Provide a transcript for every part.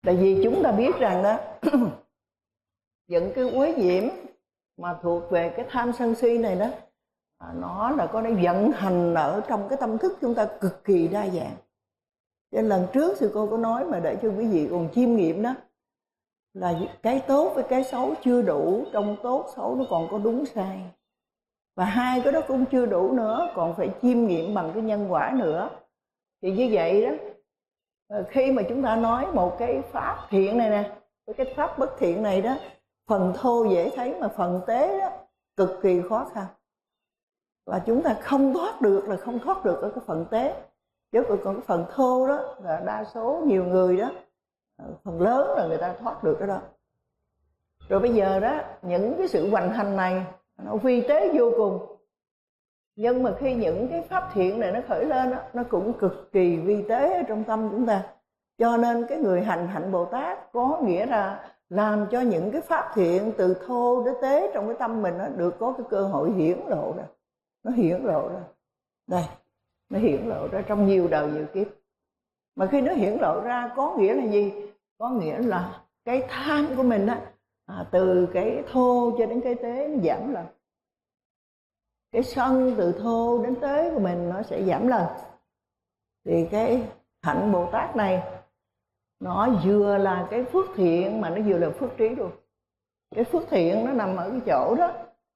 Tại vì chúng ta biết rằng đó những cái uế nhiễm mà thuộc về cái tham sân si này đó, nó là có để vận hành ở trong cái tâm thức chúng ta cực kỳ đa dạng. Cho nên lần trước sư cô có nói mà để cho quý vị còn chiêm nghiệm đó, là cái tốt với cái xấu chưa đủ, trong tốt xấu nó còn có đúng sai. Và hai cái đó cũng chưa đủ nữa, còn phải chiêm nghiệm bằng cái nhân quả nữa. Thì như vậy đó, khi mà chúng ta nói một cái pháp thiện này nè, cái pháp bất thiện này đó, phần thô dễ thấy mà phần tế đó cực kỳ khó khăn. Và chúng ta không thoát được là không thoát được ở cái phần tế. Chứ còn cái phần thô đó là đa số nhiều người đó, phần lớn là người ta thoát được cái đó. Rồi bây giờ đó, những cái sự hoành hành này nó vi tế vô cùng. Nhưng mà khi những cái pháp thiện này nó khởi lên đó, nó cũng cực kỳ vi tế ở trong tâm chúng ta. Cho nên cái người hành hạnh Bồ Tát có nghĩa là làm cho những cái pháp thiện từ thô đến tế trong cái tâm mình nó được có cái cơ hội hiển lộ ra. Nó hiển lộ ra. Đây, nó hiển lộ ra trong nhiều đời nhiều kiếp. Mà khi nó hiển lộ ra có nghĩa là gì? Có nghĩa là cái tham của mình á, từ cái thô cho đến cái tế nó giảm lần. Cái sân từ thô đến tế của mình nó sẽ giảm lần. Thì cái hạnh Bồ Tát này nó vừa là cái phước thiện mà nó vừa là phước trí luôn. Cái phước thiện nó nằm ở cái chỗ đó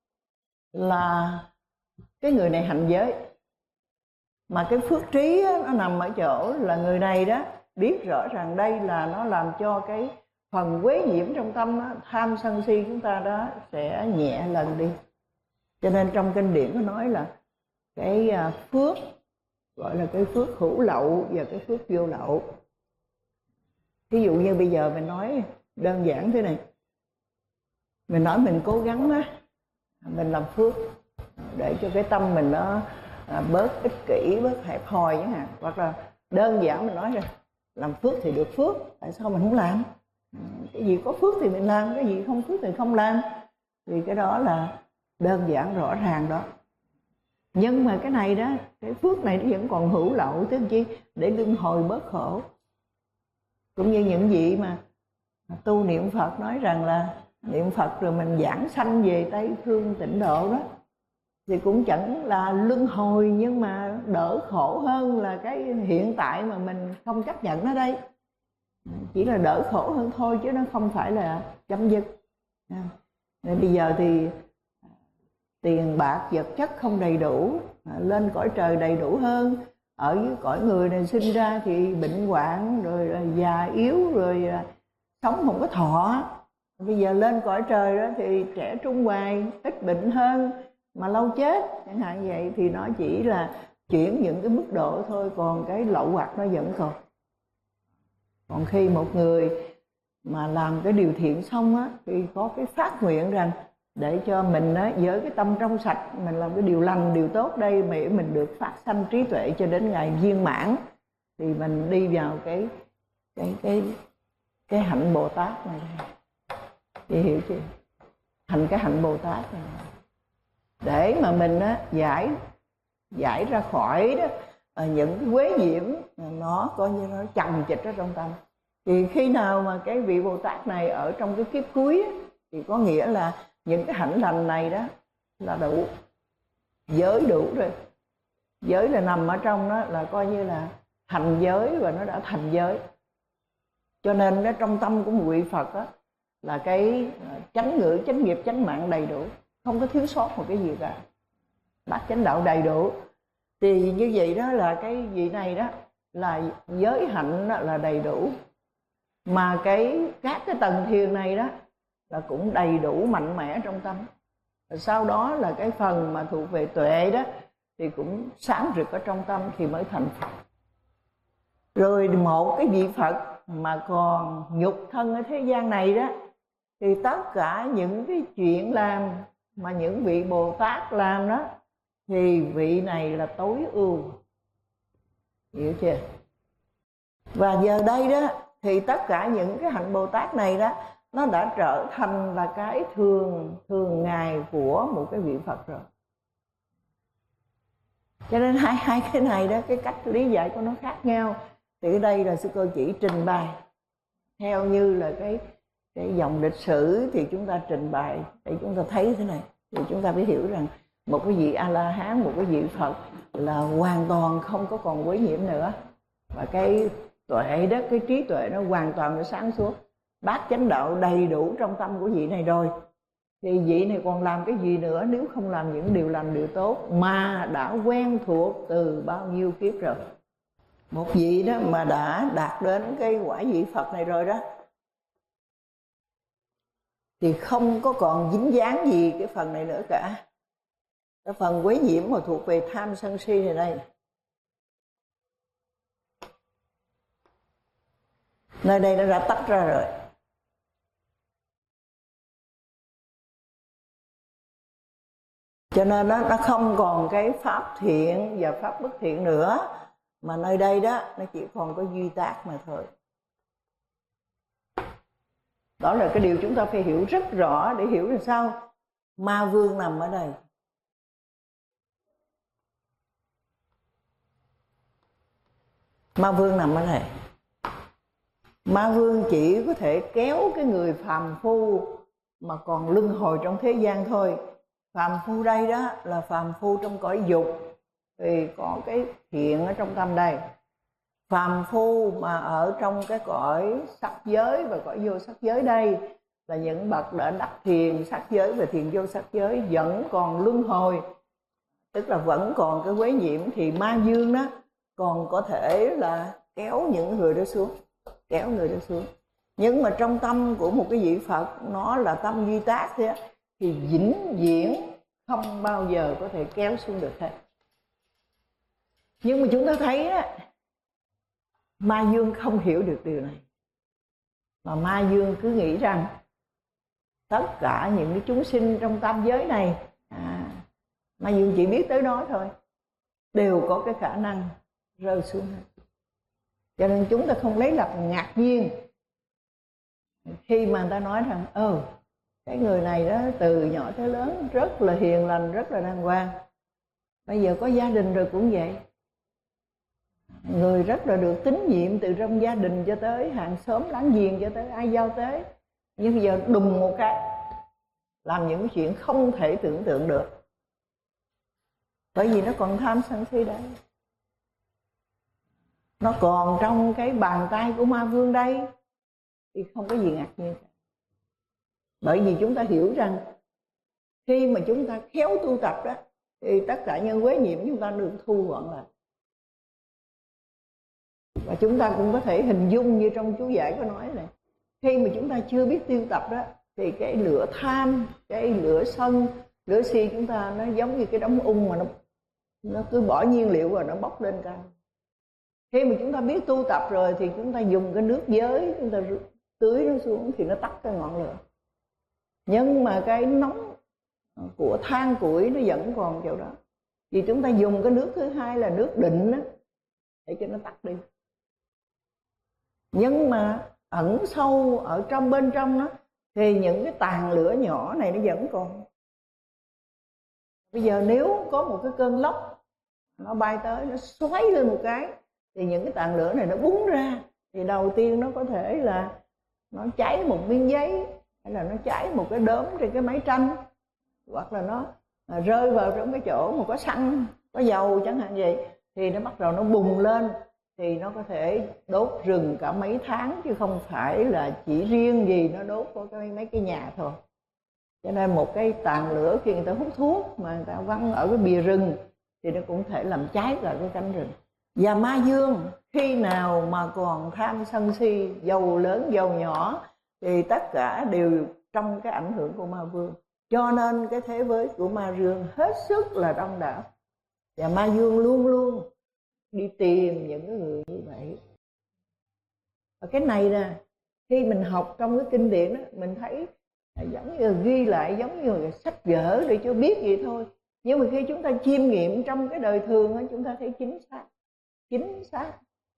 là cái người này hành giới. Mà cái phước trí á, nó nằm ở chỗ là người này đó biết rõ ràng đây là nó làm cho cái phần quế nhiễm trong tâm đó, tham sân si chúng ta đó sẽ nhẹ lần đi. Cho nên trong kinh điển có nói là cái phước gọi là cái phước hữu lậu và cái phước vô lậu. Ví dụ như bây giờ mình nói đơn giản thế này, mình nói mình cố gắng á, mình làm phước để cho cái tâm mình nó bớt ích kỷ, bớt hẹp hòi chẳng hạn. Hoặc là đơn giản mình nói rồi, làm phước thì được phước, tại sao mình không làm? Cái gì có phước thì mình làm, cái gì không phước thì không làm. Thì cái đó là đơn giản rõ ràng đó. Nhưng mà cái này đó, cái phước này nó vẫn còn hữu lậu, tức chi? Để luân hồi bớt khổ. Cũng như những vị mà tu niệm Phật nói rằng là niệm Phật rồi mình giảng sanh về Tây Phương Tịnh Độ đó, thì cũng chẳng là luân hồi, nhưng mà đỡ khổ hơn là cái hiện tại mà mình không chấp nhận nó đây. Chỉ là đỡ khổ hơn thôi chứ nó không phải là chấm dứt. Nên bây giờ thì tiền bạc vật chất không đầy đủ, lên cõi trời đầy đủ hơn. Ở với cõi người này sinh ra thì bệnh hoạn, rồi già yếu, rồi sống không có thọ. Bây giờ lên cõi trời đó thì trẻ trung hoài, ít bệnh hơn mà lâu chết chẳng hạn vậy. Thì nó chỉ là chuyển những cái mức độ thôi, còn cái lậu hoặc nó vẫn còn. Còn khi một người mà làm cái điều thiện xong á, thì có cái phát nguyện rằng để cho mình á, với cái tâm trong sạch, mình làm cái điều lành, điều tốt đây để mình được phát sanh trí tuệ cho đến ngày viên mãn, thì mình đi vào cái hạnh Bồ Tát này. Chị hiểu chưa? Thành cái hạnh Bồ Tát này để mà mình á, giải ra khỏi đó những cái quế nhiễm nó coi như nó chồng chịch ở trong tâm. Thì khi nào mà cái vị Bồ Tát này ở trong cái kiếp cuối á, thì có nghĩa là những cái hạnh lành này đó là đủ, giới đủ rồi. Giới là nằm ở trong đó là coi như là thành giới, và nó đã thành giới. Cho nên đó, trong tâm của một vị Phật đó, là cái chánh ngữ, chánh nghiệp, chánh mạng đầy đủ, không có thiếu sót một cái gì cả, bát chánh đạo đầy đủ. Thì như vậy đó là cái vị này đó là giới hạnh đó là đầy đủ. Mà các cái tầng thiền này đó là cũng đầy đủ mạnh mẽ trong tâm. Rồi sau đó là cái phần mà thuộc về tuệ đó thì cũng sáng rực ở trong tâm thì mới thành Phật. Rồi một cái vị Phật mà còn nhục thân ở thế gian này đó, thì tất cả những cái chuyện làm mà những vị Bồ Tát làm đó, thì vị này là tối ưu. Hiểu chưa? Và giờ đây đó thì tất cả những cái hạnh Bồ Tát này đó, nó đã trở thành là cái thường ngày của một cái vị Phật rồi. Cho nên hai cái này đó, cái cách lý giải của nó khác nhau. Thì ở đây là sư cô chỉ trình bày theo như là cái dòng lịch sử thì chúng ta trình bày để chúng ta thấy thế này, thì chúng ta phải hiểu rằng một cái vị A La Hán, một cái vị Phật là hoàn toàn không có còn quấy nhiễm nữa, và cái tuệ đó, cái trí tuệ nó hoàn toàn nó sáng suốt, bát chánh đạo đầy đủ trong tâm của vị này rồi, thì vị này còn làm cái gì nữa nếu không làm những điều lành điều tốt mà đã quen thuộc từ bao nhiêu kiếp rồi. Một vị đó mà đã đạt đến cái quả vị Phật này rồi đó thì không có còn dính dáng gì cái phần này nữa cả. Cái phần quấy nhiễm mà thuộc về tham sân si này đây, nơi đây nó đã tách ra rồi. Cho nên nó không còn cái pháp thiện và pháp bất thiện nữa, mà nơi đây đó nó chỉ còn có duy tác mà thôi. Đó là cái điều chúng ta phải hiểu rất rõ để hiểu làm sao ma vương nằm ở đây. Ma vương nằm ở đây. Ma vương chỉ có thể kéo cái người phàm phu mà còn luân hồi trong thế gian thôi. Phàm phu đây đó là phàm phu trong cõi dục, thì có cái thiện ở trong tâm đây. Phàm phu mà ở trong cái cõi sắc giới và cõi vô sắc giới đây là những bậc đã đắc thiền sắc giới và thiền vô sắc giới vẫn còn luân hồi, tức là vẫn còn cái quấy nhiễm, thì ma dương đó còn có thể là kéo những người đó xuống, kéo người đó xuống. Nhưng mà trong tâm của một cái vị Phật nó là tâm duy tác thế, thì vĩnh viễn không bao giờ có thể kéo xuống được hết. Nhưng mà chúng ta thấy á, ma dương không hiểu được điều này, mà ma dương cứ nghĩ rằng tất cả những cái chúng sinh trong tam giới này, ma dương chỉ biết tới đó thôi, đều có cái khả năng rơi xuống. Cho nên chúng ta không lấy làm ngạc nhiên khi mà người ta nói rằng cái người này đó từ nhỏ tới lớn rất là hiền lành, rất là đàng hoàng, bây giờ có gia đình rồi cũng vậy, người rất là được tín nhiệm từ trong gia đình cho tới hàng xóm láng giềng, cho tới ai giao tế, nhưng bây giờ đùng một cái làm những chuyện không thể tưởng tượng được, bởi vì nó còn tham sân si đấy, nó còn trong cái bàn tay của ma vương đây, thì không có gì ngạc nhiên cả. Bởi vì chúng ta hiểu rằng khi mà chúng ta khéo tu tập đó, thì tất cả những quế nhiễm chúng ta được thu gọn lại. Và chúng ta cũng có thể hình dung như trong chú giải có nói này, khi mà chúng ta chưa biết tu tập đó, thì cái lửa tham, cái lửa sân, lửa si chúng ta nó giống như cái đống ung mà nó cứ bỏ nhiên liệu và nó bốc lên cao. Khi mà chúng ta biết tu tập rồi thì chúng ta dùng cái nước giới, chúng ta tưới nó xuống thì nó tắt cái ngọn lửa. Nhưng mà cái nóng của than củi nó vẫn còn chỗ đó, vì chúng ta dùng cái nước thứ hai là nước định đó, để cho nó tắt đi. Nhưng mà ẩn sâu ở trong bên trong đó, thì những cái tàn lửa nhỏ này nó vẫn còn. Bây giờ nếu có một cái cơn lốc nó bay tới, nó xoáy lên một cái, thì những cái tàn lửa này nó búng ra, thì đầu tiên nó có thể là nó cháy một miếng giấy, hay là nó cháy một cái đốm trên cái máy tranh, hoặc là nó rơi vào trong cái chỗ mà có xăng, có dầu chẳng hạn vậy, thì nó bắt đầu nó bùng lên, thì nó có thể đốt rừng cả mấy tháng, chứ không phải là chỉ riêng gì nó đốt có mấy cái nhà thôi. Cho nên một cái tàn lửa khi người ta hút thuốc mà người ta văng ở cái bìa rừng thì nó cũng thể làm cháy cả cái cánh rừng. Và ma dương khi nào mà còn tham sân si, giàu lớn giàu nhỏ, thì tất cả đều trong cái ảnh hưởng của ma vương. Cho nên cái thế giới của ma dương hết sức là đông đảo, và ma dương luôn luôn đi tìm những cái người như vậy. Và cái này nè, khi mình học trong cái kinh điển đó, mình thấy giống như ghi lại giống như là sách vở để cho biết vậy thôi. Nhưng mà khi chúng ta chiêm nghiệm trong cái đời thường đó, chúng ta thấy chính xác.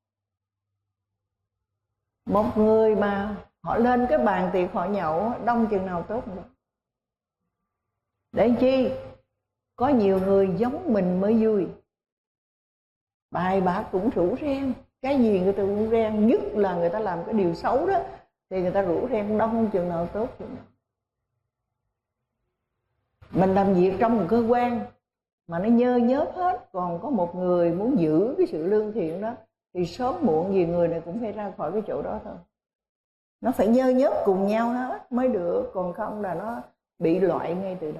Một người mà họ lên cái bàn tiệc họ nhậu đông chừng nào tốt nữa. Để chi? Có nhiều người giống mình mới vui. Bài bạc cũng rủ ren, cái gì người ta cũng ren, nhất là người ta làm cái điều xấu đó thì người ta rủ rem đông chừng nào tốt chừng nào. Mình làm việc trong một cơ quan mà nó nhơ nhớp hết, còn có một người muốn giữ cái sự lương thiện đó, thì sớm muộn gì người này cũng phải ra khỏi cái chỗ đó thôi. Nó phải nhơ nhớp cùng nhau hết mới được, còn không là nó bị loại ngay từ đầu.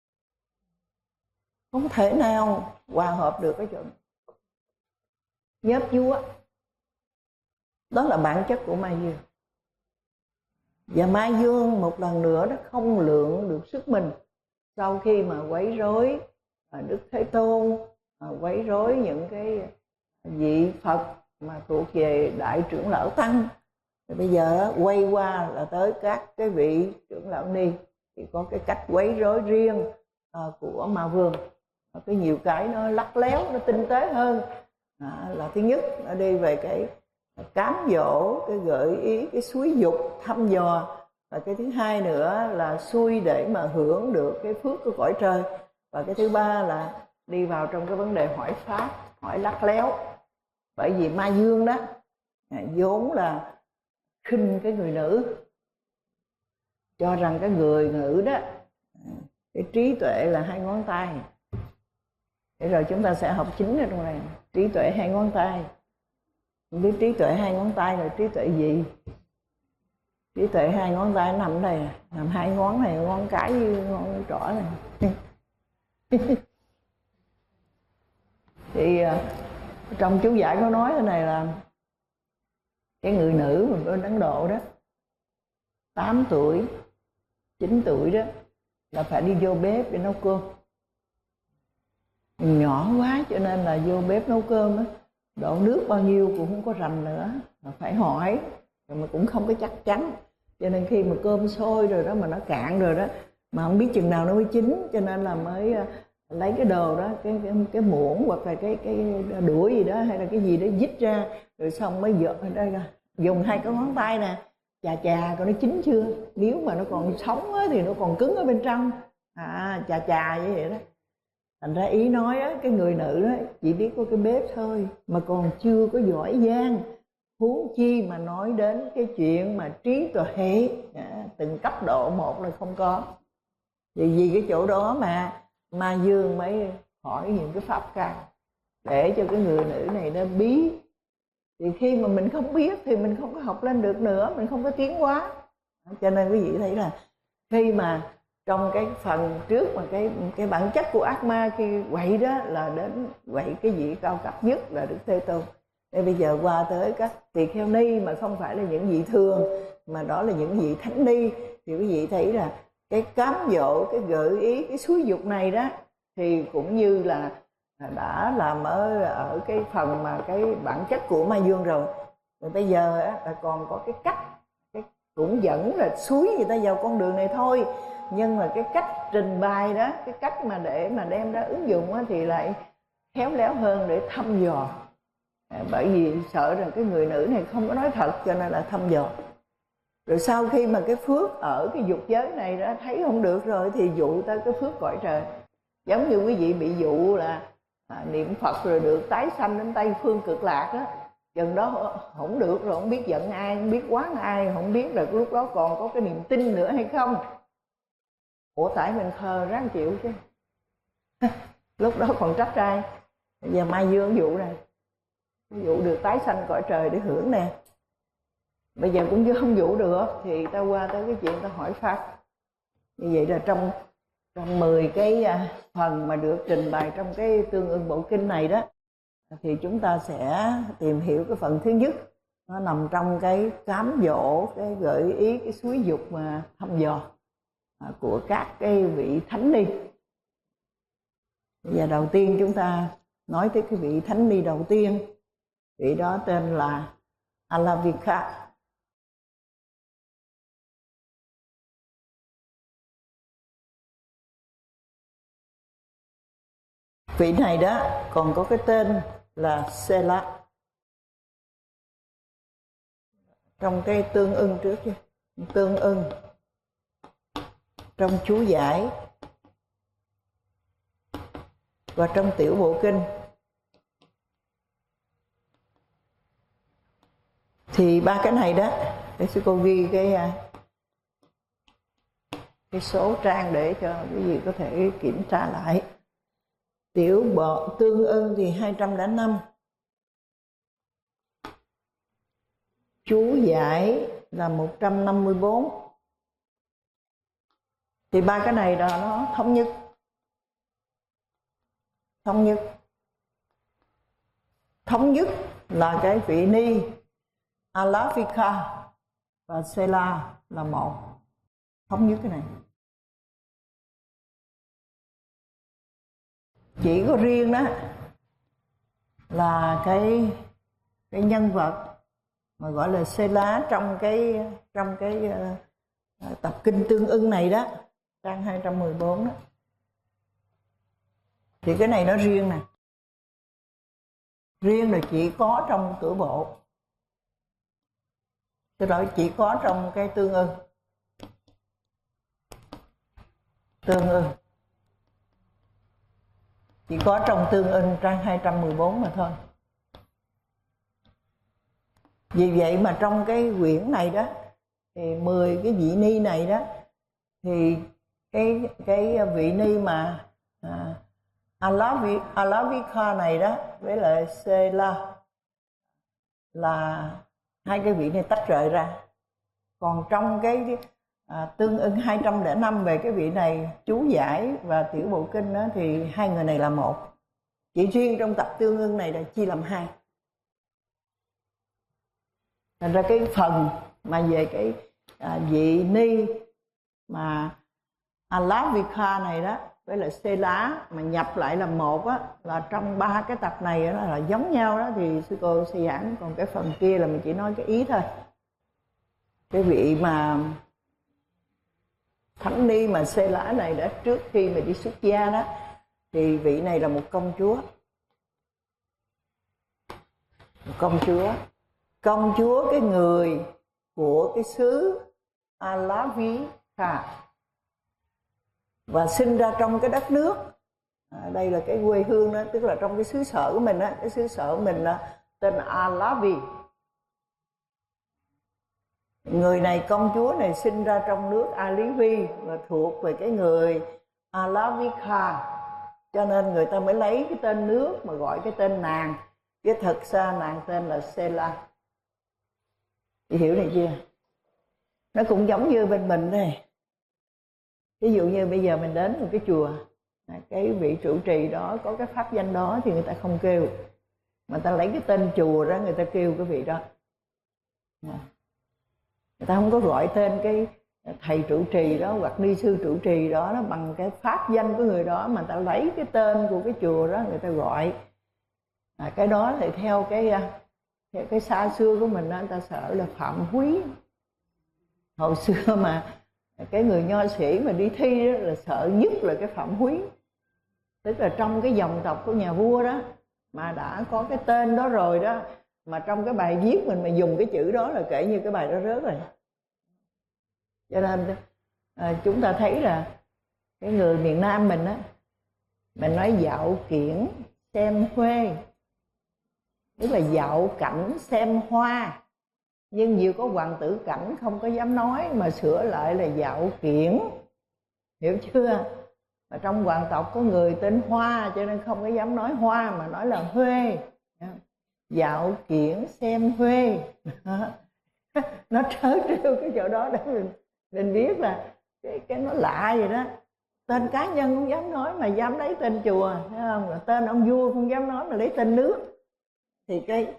Không thể nào hòa hợp được cái chỗ này. Nhớp vúa, đó là bản chất của ma dương. Và ma dương một lần nữa nó không lượng được sức mình sau khi mà quấy rối Đức Thế Tôn, quấy rối những cái vị Phật mà thuộc về đại trưởng lão tăng. Thì bây giờ quay qua là tới các cái vị trưởng lão ni, thì có cái cách quấy rối riêng của ma vương. Cái nhiều cái nó lắt léo, nó tinh tế hơn. Là thứ nhất, nó đi về cái cám dỗ, cái gợi ý, cái xúi dục, thăm dò. Và cái thứ hai nữa là xui để mà hưởng được cái phước của cõi trời. Và cái thứ ba là đi vào trong cái vấn đề hỏi pháp, hỏi lắt léo. Bởi vì ma dương đó vốn là khinh cái người nữ, cho rằng cái người nữ đó cái trí tuệ là 2 ngón tay. Để rồi chúng ta sẽ học chính ở trong này, trí tuệ 2 ngón tay. Không biết trí tuệ 2 ngón tay là trí tuệ gì? Trí tuệ 2 ngón tay nằm ở đây, nằm 2 ngón này, ngón cái với ngón trỏ này. Thì trong chú giải có nói thế này là cái người nữ mà bên Ấn Độ đó 8 tuổi 9 tuổi đó là phải đi vô bếp để nấu cơm. Nhỏ quá cho nên là vô bếp nấu cơm á, độ nước bao nhiêu cũng không có rành nữa, mà phải hỏi rồi mà cũng không có chắc chắn. Cho nên khi mà cơm sôi rồi đó mà nó cạn rồi đó, mà không biết chừng nào nó mới chín, cho nên là mới lấy cái đồ đó, cái muỗng hoặc là cái đũa gì đó hay là cái gì đó dít ra, rồi xong mới dợt ở đây ra, dùng 2 cái ngón tay nè chà coi nó chín chưa. Nếu mà nó còn sống á, thì nó còn cứng ở bên trong, chà như vậy đó. Thành ra ý nói á, cái người nữ đó chỉ biết có cái bếp thôi mà còn chưa có giỏi giang, huống chi mà nói đến cái chuyện mà trí tuệ từng cấp độ một là không có. Vì cái chỗ đó mà ma dương mới hỏi những cái pháp cao để cho cái người nữ này nó bí. Thì khi mà mình không biết thì mình không có học lên được nữa, mình không có tiến hóa. Cho nên quý vị thấy là khi mà trong cái phần trước mà cái bản chất của ác ma khi quậy đó là đến quậy cái vị cao cấp nhất là Đức Thế Tôn. Để bây giờ qua tới các tỳ kheo ni mà không phải là những vị thường, mà đó là những vị thánh ni, thì quý vị thấy là cái cám dỗ, cái gợi ý, cái xúi dục này đó thì cũng như là đã làm ở cái phần mà cái bản chất của ma dương rồi. Rồi bây giờ là còn có cái cách, cũng vẫn là xúi người ta vào con đường này thôi, nhưng mà cái cách trình bày đó, cái cách mà để mà đem ra ứng dụng á, thì lại khéo léo hơn để thăm dò. Bởi vì sợ rằng cái người nữ này không có nói thật, cho nên là thăm dò. Rồi sau khi mà cái phước ở cái dục giới này đã thấy không được rồi thì dụ tới cái phước cõi trời. Giống như quý vị bị dụ là niệm Phật rồi được tái sanh đến Tây Phương Cực Lạc đó. Chừng đó không được rồi, không biết giận ai, không biết quán ai, không biết là lúc đó còn có cái niềm tin nữa hay không. Ủa tại mình khờ ráng chịu chứ. Lúc đó còn trách ai. Bây giờ ma dương dụ này, dụ được tái sanh cõi trời để hưởng nè. Bây giờ cũng không dụ được thì ta qua tới cái chuyện ta hỏi pháp. Như vậy là trong 10 cái phần mà được trình bày trong cái Tương Ưng Bộ Kinh này đó, thì chúng ta sẽ tìm hiểu cái phần thứ nhất, nó nằm trong cái cám dỗ, cái gợi ý, cái xúi dục mà thăm dò của các cái vị thánh ni. Bây giờ đầu tiên chúng ta nói tới cái vị thánh ni đầu tiên, vị đó tên là Alavika. Vị này đó còn có cái tên là Sela. Trong cái Tương Ưng trước chứ, Tương Ưng trong chú giải và trong Tiểu Bộ Kinh thì 3 cái này đó để sư cô ghi cái số trang để cho quý vị có thể kiểm tra lại. Tiểu bộ tương ưng thì 205, chú giải là 154. Thì ba cái này là nó thống nhất. Thống nhất là cái vị ni Alavika và Sela là một. Thống nhất cái này. Chỉ có riêng đó là cái nhân vật mà gọi là Sela trong cái tập kinh tương ưng này đó, trang 214 đó. Thì cái này nó riêng nè. Riêng là chỉ có trong cửa bộ. Cái đó chỉ có trong cái tương ưng. Chỉ có trong tương ưng trang 214 mà thôi. Vì vậy mà trong cái quyển này đó, thì 10 cái vị ni này đó, thì cái vị ni mà Alavika này đó với lại Sela là hai cái vị này tách rời ra. Còn trong cái tương ưng 205 về cái vị này chú giải và tiểu bộ kinh đó, thì hai người này là một. Chỉ riêng trong tập tương ưng này là chia làm hai. Thành ra cái phần mà về cái vị ni mà Alavika này đó với lại Sela mà nhập lại làm một á, là trong ba cái tập này đó là giống nhau đó, thì sư cô sẽ giảng. Còn cái phần kia là mình chỉ nói cái ý thôi. Cái vị mà thánh ni mà Sela này đã trước khi mà đi xuất gia đó, thì vị này là một công chúa. Công chúa cái người của cái xứ Alavika và sinh ra trong cái đất nước. Đây là cái quê hương đó, tức là trong cái xứ sở của mình á, cái xứ sở của mình là tên Alavi. Người này, công chúa này sinh ra trong nước Alivi và thuộc về cái người Alavika, cho nên người ta mới lấy cái tên nước mà gọi cái tên nàng, chứ thật ra nàng tên là Sela. Chị hiểu này chưa? Nó cũng giống như bên mình đây. Ví dụ như bây giờ mình đến một cái chùa, cái vị trụ trì đó có cái pháp danh đó thì người ta không kêu, mà ta lấy cái tên chùa đó người ta kêu cái vị đó. Người ta không có gọi tên cái thầy trụ trì đó hoặc ni sư trụ trì đó, nó bằng cái pháp danh của người đó, mà ta lấy cái tên của cái chùa đó người ta gọi. Cái đó thì theo cái xa xưa của mình đó, người ta sợ là phạm húy. Hồi xưa mà cái người nho sĩ mà đi thi đó là sợ nhất là cái phạm húy. Tức là trong cái dòng tộc của nhà vua đó mà đã có cái tên đó rồi đó, mà trong cái bài viết mình mà dùng cái chữ đó là kể như cái bài đó rớt rồi. Cho nên chúng ta thấy là cái người miền Nam mình á, mình nói dạo kiển xem huê, tức là dạo cảnh xem hoa. Nhưng nhiều có hoàng tử cảnh không có dám nói mà sửa lại là dạo kiển. Hiểu chưa? Mà trong hoàng tộc có người tên Hoa cho nên không có dám nói Hoa mà nói là Huê. Dạo kiển xem Huê. Nó trớ trêu cái chỗ đó để mình biết là cái nó lạ vậy đó. Tên cá nhân không dám nói mà dám lấy tên chùa, thấy không? Là tên ông vua không dám nói mà lấy tên nước. Thì cái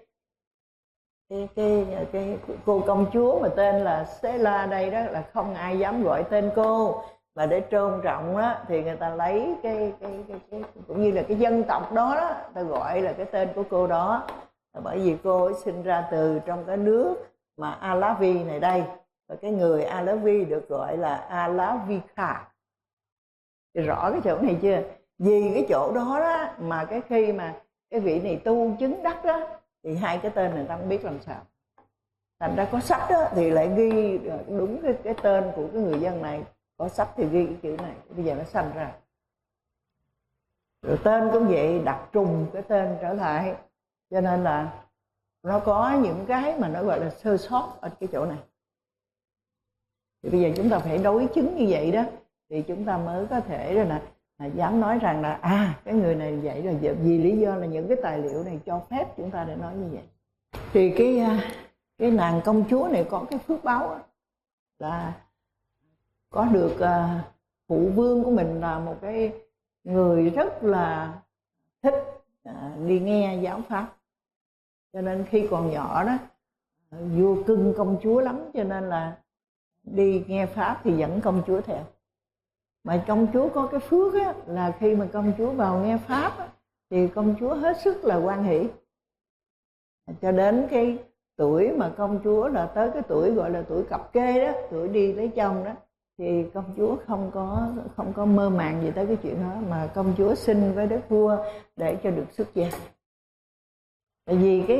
cô công chúa mà tên là Sela đây đó là không ai dám gọi tên cô, và để tôn trọng đó thì người ta lấy cái cũng như là cái dân tộc đó đó, ta gọi là cái tên của cô đó, bởi vì cô ấy sinh ra từ trong cái nước mà Alavi này đây, và cái người Alavi được gọi là Alavika. Thì rõ cái chỗ này chưa? Vì cái chỗ đó đó mà cái khi mà cái vị này tu chứng đắc đó, thì hai cái tên này ta không biết làm sao. Thành ra có sách đó thì lại ghi đúng cái tên của cái người dân này, có sách thì ghi cái chữ này, bây giờ nó sanh ra. Rồi tên cũng vậy, đặt trùng cái tên trở lại, cho nên là nó có những cái mà nó gọi là sơ sót ở cái chỗ này. Thì bây giờ chúng ta phải đối chứng như vậy đó, thì chúng ta mới có thể rồi là dám nói rằng là cái người này vậy rồi, vì lý do là những cái tài liệu này cho phép chúng ta để nói như vậy. Thì cái nàng công chúa này có cái phước báo là có được phụ vương của mình là một cái người rất là thích đi nghe giáo pháp, cho nên khi còn nhỏ đó vua cưng công chúa lắm, cho nên là đi nghe pháp thì dẫn công chúa theo. Mà công chúa có cái phước á, là khi mà công chúa vào nghe pháp á, thì công chúa hết sức là hoan hỷ, cho đến cái tuổi mà công chúa là tới cái tuổi gọi là tuổi cập kê đó, tuổi đi lấy chồng đó, thì công chúa không có mơ màng gì tới cái chuyện đó, mà công chúa xin với đức vua để cho được xuất gia. Tại vì cái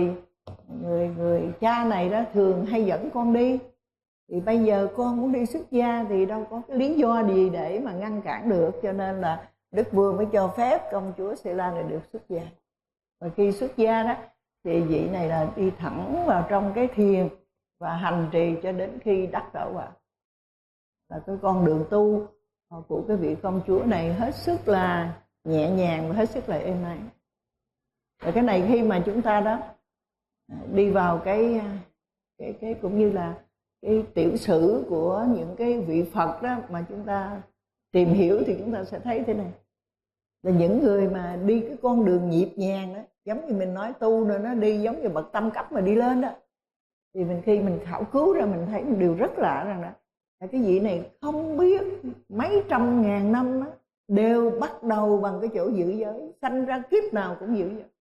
người cha này đó thường hay dẫn con đi, thì bây giờ con muốn đi xuất gia thì đâu có cái lý do gì để mà ngăn cản được, cho nên là đức vua mới cho phép công chúa Xê La này được xuất gia. Và khi xuất gia đó thì vị này là đi thẳng vào trong cái thiền và hành trì cho đến khi đắc đạo quả. Là cái con đường tu của cái vị công chúa này hết sức là nhẹ nhàng và hết sức là êm ái. Và cái này khi mà chúng ta đó đi vào cái cũng như là cái tiểu sử của những cái vị Phật đó mà chúng ta tìm hiểu, thì chúng ta sẽ thấy thế này, là những người mà đi cái con đường nhịp nhàng đó, giống như mình nói tu rồi, nó đi giống như bậc tam cấp mà đi lên đó, thì khi mình khảo cứu ra mình thấy một điều rất lạ rằng đó là cái vị này không biết mấy trăm ngàn năm đó, đều bắt đầu bằng cái chỗ giữ giới, sanh ra kiếp nào cũng giữ giới.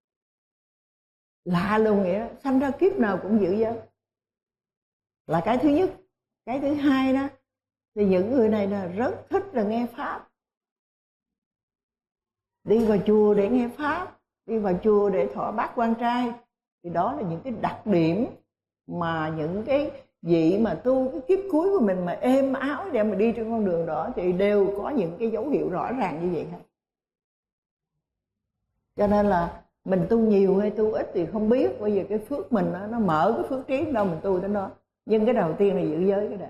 Lạ luôn nghĩa đó, sanh ra kiếp nào cũng giữ giới là cái thứ nhất. Cái thứ hai đó thì những người này là rất thích là nghe pháp, đi vào chùa để nghe pháp, đi vào chùa để thọ bát quan trai. Thì đó là những cái đặc điểm mà những cái vị mà tu cái kiếp cuối của mình mà êm áo để mà đi trên con đường đó thì đều có những cái dấu hiệu rõ ràng như vậy hết. Cho nên là mình tu nhiều hay tu ít thì không biết, bởi vì cái phước mình nó mở cái phước trí đâu mình tu đến đó. Nhưng cái đầu tiên là giữ giới cái đó.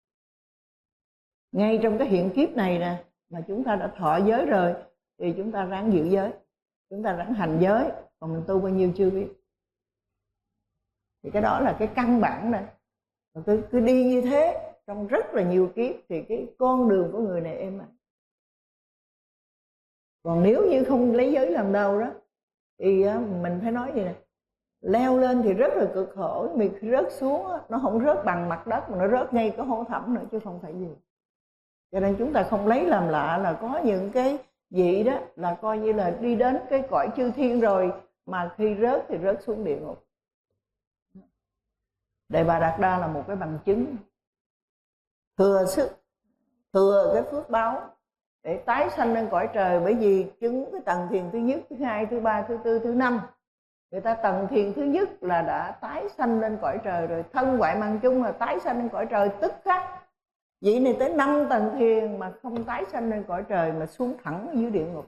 Ngay trong cái hiện kiếp này nè, mà chúng ta đã thọ giới rồi thì chúng ta ráng giữ giới, chúng ta ráng hành giới, còn mình tu bao nhiêu chưa biết. Thì cái đó là cái căn bản này. Cứ đi như thế trong rất là nhiều kiếp thì cái con đường của người này êm ái. Còn nếu như không lấy giới làm đầu đó thì mình phải nói gì nè, leo lên thì rất là cực khổ, mình rớt xuống nó không rớt bằng mặt đất mà nó rớt ngay cái hố thẳm nữa chứ không phải gì. Cho nên chúng ta không lấy làm lạ là có những cái vị đó là coi như là đi đến cái cõi chư thiên rồi mà khi rớt thì rớt xuống địa ngục. Đề Bà Đạt Đa là một cái bằng chứng thừa cái phước báo để tái sanh lên cõi trời. Bởi vì chứng cái tầng thiền thứ nhất, thứ hai, thứ ba, thứ tư, thứ năm, người ta tầng thiền thứ nhất là đã tái sanh lên cõi trời rồi, thân ngoại mang chung là tái sanh lên cõi trời tức khắc. Vậy này tới 5 tầng thiền mà không tái sanh lên cõi trời mà xuống thẳng ở dưới địa ngục.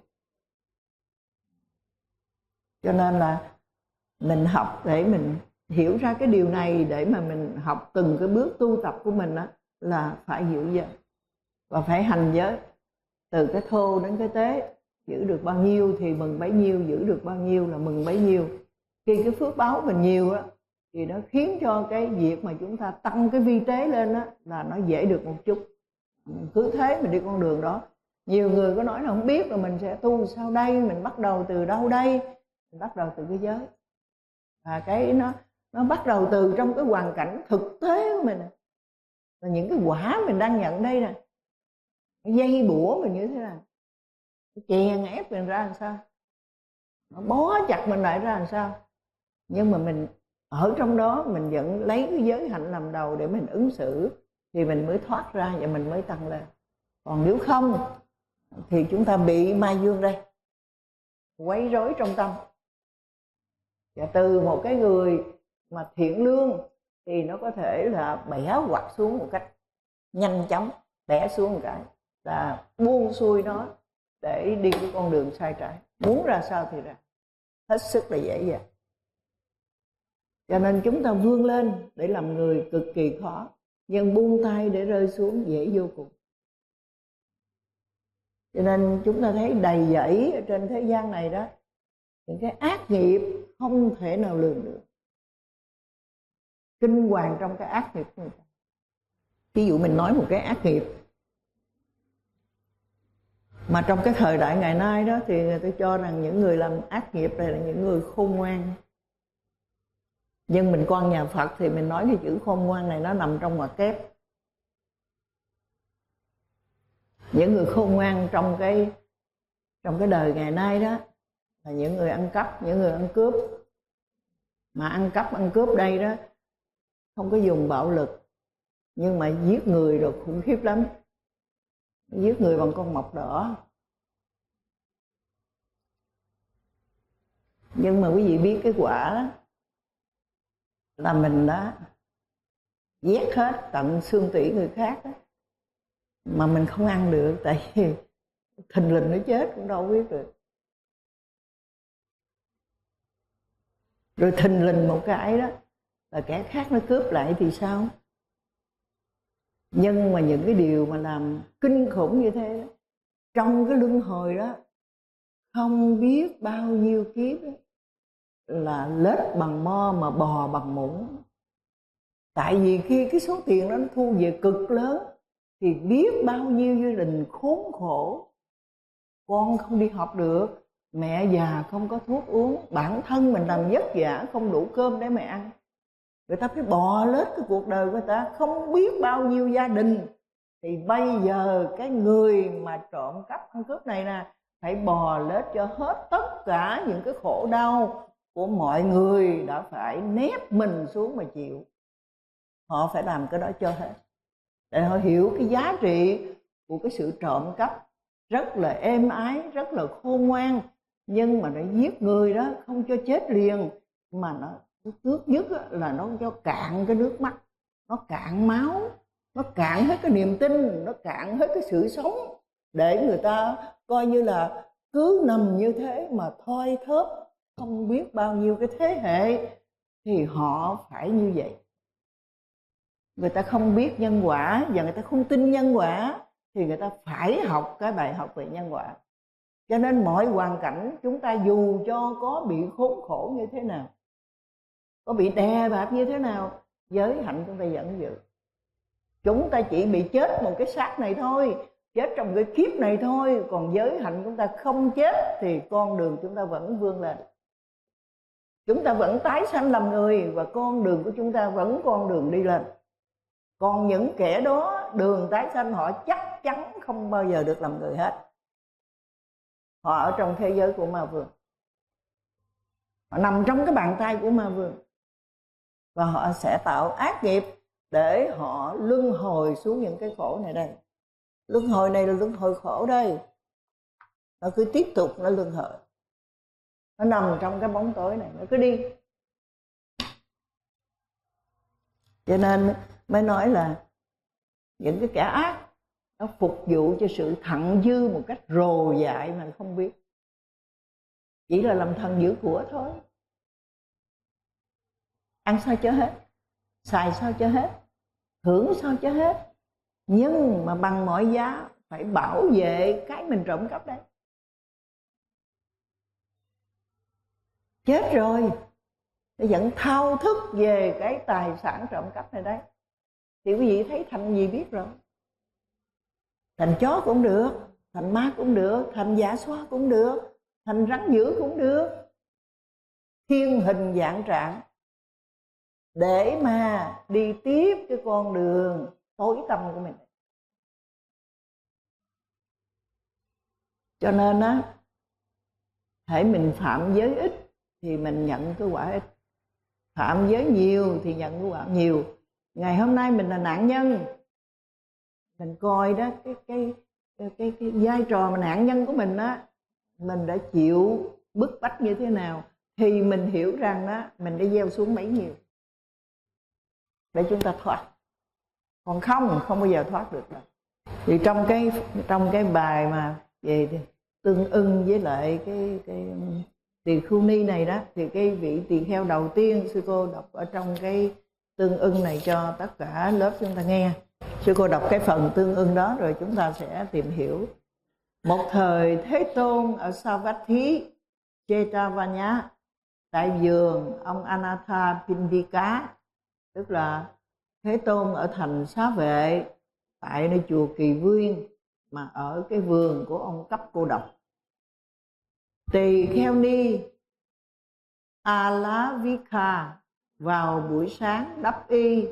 Cho nên là mình học để mình hiểu ra cái điều này, để mà mình học từng cái bước tu tập của mình đó, là phải giữ giới và phải hành giới từ cái thô đến cái tế. Giữ được bao nhiêu thì mừng bấy nhiêu, giữ được bao nhiêu là mừng bấy nhiêu. Khi cái phước báo mình nhiều á thì nó khiến cho cái việc mà chúng ta tăng cái vi tế lên á là nó dễ được một chút. Mình cứ thế mình đi con đường đó. Nhiều người có nói là không biết là mình sẽ tu sao đây, mình bắt đầu từ đâu đây. Mình bắt đầu từ cái giới. Và cái nó bắt đầu từ trong cái hoàn cảnh thực tế của mình. Là những cái quả mình đang nhận đây nè, cái dây bủa mình như thế nào, cái chèn ép mình ra làm sao, nó bó chặt mình lại ra làm sao. Nhưng mà mình ở trong đó mình vẫn lấy cái giới hạnh làm đầu để mình ứng xử, thì mình mới thoát ra và mình mới tăng lên. Còn nếu không thì chúng ta bị ma dương đây quấy rối trong tâm. Và từ một cái người mà thiện lương thì nó có thể là bẻ quặt xuống một cách nhanh chóng, bẻ xuống một cái là buông xuôi nó để đi cái con đường sai trái, muốn ra sao thì ra, hết sức là dễ dàng. Cho nên chúng ta vươn lên để làm người cực kỳ khó. nhưng buông tay để rơi xuống dễ vô cùng. Cho nên chúng ta thấy đầy dẫy ở trên thế gian này đó, những cái ác nghiệp không thể nào lường được, kinh hoàng trong cái ác nghiệp của người ta. Ví dụ mình nói một cái ác nghiệp mà trong cái thời đại ngày nay đó, thì người ta cho rằng những người làm ác nghiệp này là những người khôn ngoan. Nhưng mình con nhà Phật thì mình nói cái chữ khôn ngoan này nó nằm trong ngoặc kép. Những người khôn ngoan trong cái đời ngày nay đó là những người ăn cắp, những người ăn cướp. Mà ăn cắp, ăn cướp đây đó không có dùng bạo lực, nhưng mà giết người rồi khủng khiếp lắm. Giết người bằng con mọc đỏ. Nhưng mà quý vị biết cái quả đó là mình đã giết hết tận xương tủy người khác đó, mà mình không ăn được, tại vì thình lình nó chết cũng đâu biết được. Rồi thình lình một cái đó là kẻ khác nó cướp lại thì sao? Nhưng mà những cái điều mà làm kinh khủng như thế đó, trong cái luân hồi đó không biết bao nhiêu kiếp đó, là lết bằng mo mà bò bằng muỗng. Tại vì khi cái số tiền đó nó thu về cực lớn thì biết bao nhiêu gia đình khốn khổ. Con không đi học được, mẹ già không có thuốc uống, bản thân mình làm vất vả không đủ cơm để mẹ ăn. Người ta phải bò lết cái cuộc đời của người ta, không biết bao nhiêu gia đình. Thì bây giờ cái người mà trộm cắp ăn cướp này nè, phải bò lết cho hết tất cả những cái khổ đau của mọi người đã phải nép mình xuống mà chịu. Họ phải làm cái đó cho hết, để họ hiểu cái giá trị của cái sự trộm cắp. Rất là êm ái, rất là khôn ngoan, nhưng mà nó giết người đó không cho chết liền, mà nó trước nhất là nó cho cạn cái nước mắt, nó cạn máu, nó cạn hết cái niềm tin, nó cạn hết cái sự sống, để người ta coi như là cứ nằm như thế mà thoi thóp không biết bao nhiêu cái thế hệ. Thì họ phải như vậy. Người ta không biết nhân quả và người ta không tin nhân quả, thì người ta phải học cái bài học về nhân quả. Cho nên mọi hoàn cảnh chúng ta dù cho có bị khốn khổ như thế nào, có bị đè bẹp như thế nào, giới hạnh chúng ta vẫn giữ. Chúng ta chỉ bị chết một cái xác này thôi, chết trong cái kiếp này thôi, còn giới hạnh chúng ta không chết thì con đường chúng ta vẫn vươn lên. Chúng ta vẫn tái sanh làm người, và con đường của chúng ta vẫn con đường đi lên. Còn những kẻ đó đường tái sanh họ chắc chắn không bao giờ được làm người hết. Họ ở trong thế giới của ma vương, họ nằm trong cái bàn tay của ma vương, và họ sẽ tạo ác nghiệp để họ luân hồi xuống những cái khổ này đây. Luân hồi này là luân hồi khổ đây, nó cứ tiếp tục nó luân hồi, nó nằm trong cái bóng tối này, nó cứ đi. Cho nên mới nói là những cái kẻ ác nó phục vụ cho sự thặng dư một cách rồ dại mà không biết, chỉ là làm thần giữ của thôi. Ăn sao cho hết, xài sao cho hết, hưởng sao cho hết, nhưng mà bằng mọi giá phải bảo vệ cái mình trộm cắp đấy. Chết rồi thì vẫn thao thức về cái tài sản trộm cắp này đấy, thì quý vị thấy thành gì biết rồi. Thành chó cũng được, thành ma cũng được, thành dạ xoa cũng được, thành rắn dữ cũng được, thiên hình vạn trạng, để mà đi tiếp cái con đường tối tăm của mình. Cho nên á, hễ mình phạm giới ít thì mình nhận cái quả ít, phạm giới nhiều thì nhận cái quả nhiều. Ngày hôm nay mình là nạn nhân, mình coi đó cái vai trò mà nạn nhân của mình á, mình đã chịu bức bách như thế nào, thì mình hiểu rằng đó mình đã gieo xuống mấy nhiều để chúng ta thoát. Còn không bao giờ thoát được đâu. Thì trong cái bài mà về tương ưng với lại cái tỳ khưu ni này đó, thì cái vị tỳ kheo đầu tiên sư cô đọc ở trong cái tương ưng này cho tất cả lớp chúng ta nghe. Sư cô đọc cái phần tương ưng đó rồi chúng ta sẽ tìm hiểu. Một thời Thế Tôn ở Savatthi Jetavanya, tại vườn ông Anatha Pindika, tức là Thế Tôn ở thành Xá Vệ, tại nơi chùa Kỳ Viên, mà ở cái vườn của ông Cấp Cô Độc. Tỳ kheo ni Alavika vào buổi sáng đắp y,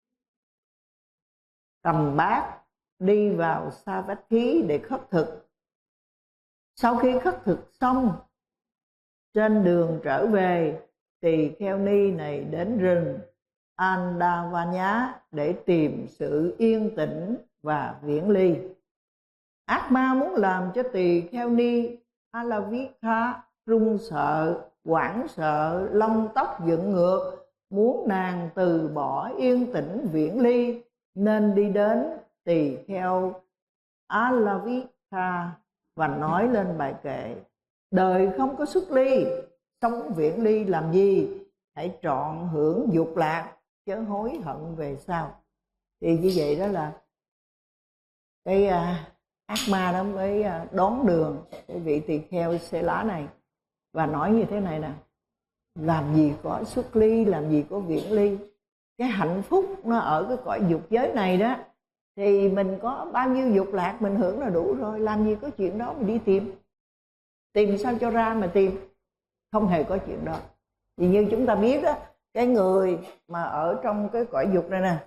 cầm bát đi vào Savatthi để khất thực. Sau khi khất thực xong, trên đường trở về, tỳ kheo ni này đến rừng Andavanya để tìm sự yên tĩnh và viễn ly. Ác ma muốn làm cho tỳ kheo ni Alavika run sợ, hoảng sợ, lông tóc dựng ngược, muốn nàng từ bỏ yên tĩnh viễn ly, nên đi đến tỳ kheo Alavika và nói lên bài kệ: đời không có xuất ly, sống viễn ly làm gì? Hãy trọn hưởng dục lạc, chớ hối hận về sau. Thì như vậy đó là cái ác ma đó mới đón đường cái vị tỳ kheo Xê Lá này và nói như thế này nè: làm gì có xuất ly, làm gì có viễn ly. Cái hạnh phúc nó ở cái cõi dục giới này đó, thì mình có bao nhiêu dục lạc mình hưởng là đủ rồi, làm gì có chuyện đó mình đi tìm sao cho ra mà tìm, không hề có chuyện đó. Vì như chúng ta biết đó, cái người mà ở trong cái cõi dục này nè,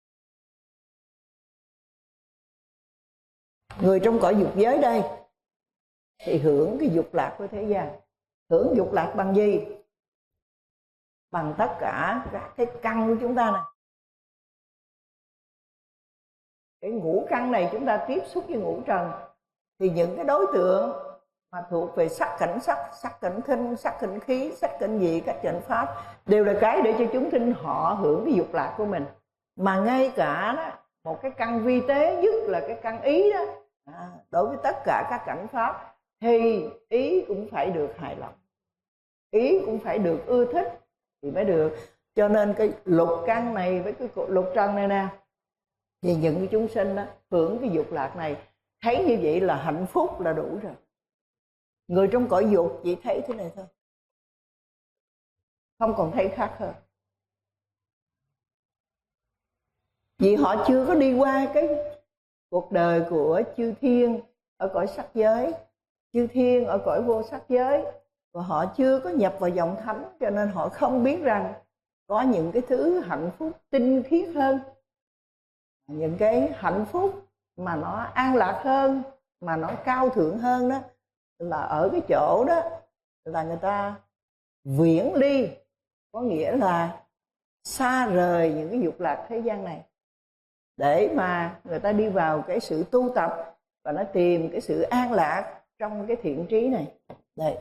người trong cõi dục giới đây thì hưởng cái dục lạc của thế gian. Hưởng dục lạc bằng gì? Bằng tất cả các cái căn của chúng ta nè. Cái ngũ căn này chúng ta tiếp xúc với ngũ trần, thì những cái đối tượng mà thuộc về sắc cảnh sắc, sắc cảnh thinh, sắc cảnh khí, sắc cảnh vị, các chánh pháp đều là cái để cho chúng sinh họ hưởng cái dục lạc của mình. Mà ngay cả đó, một cái căn vi tế nhất là cái căn ý đó, đối với tất cả các cảnh pháp thì ý cũng phải được hài lòng, ý cũng phải được ưa thích thì mới được. Cho nên cái lục căn này với cái lục trần này nè, thì những cái chúng sinh đó hưởng cái dục lạc này, thấy như vậy là hạnh phúc là đủ rồi. Người trong cõi dục chỉ thấy thế này thôi, không còn thấy khác hơn. Vì họ chưa có đi qua cái cuộc đời của chư thiên ở cõi sắc giới, chư thiên ở cõi vô sắc giới, và họ chưa có nhập vào dòng thánh, cho nên họ không biết rằng có những cái thứ hạnh phúc tinh khiết hơn, những cái hạnh phúc mà nó an lạc hơn, mà nó cao thượng hơn đó, là ở cái chỗ đó là người ta viễn ly, có nghĩa là xa rời những cái dục lạc thế gian này, để mà người ta đi vào cái sự tu tập và nó tìm cái sự an lạc trong cái thiện trí này. Đây,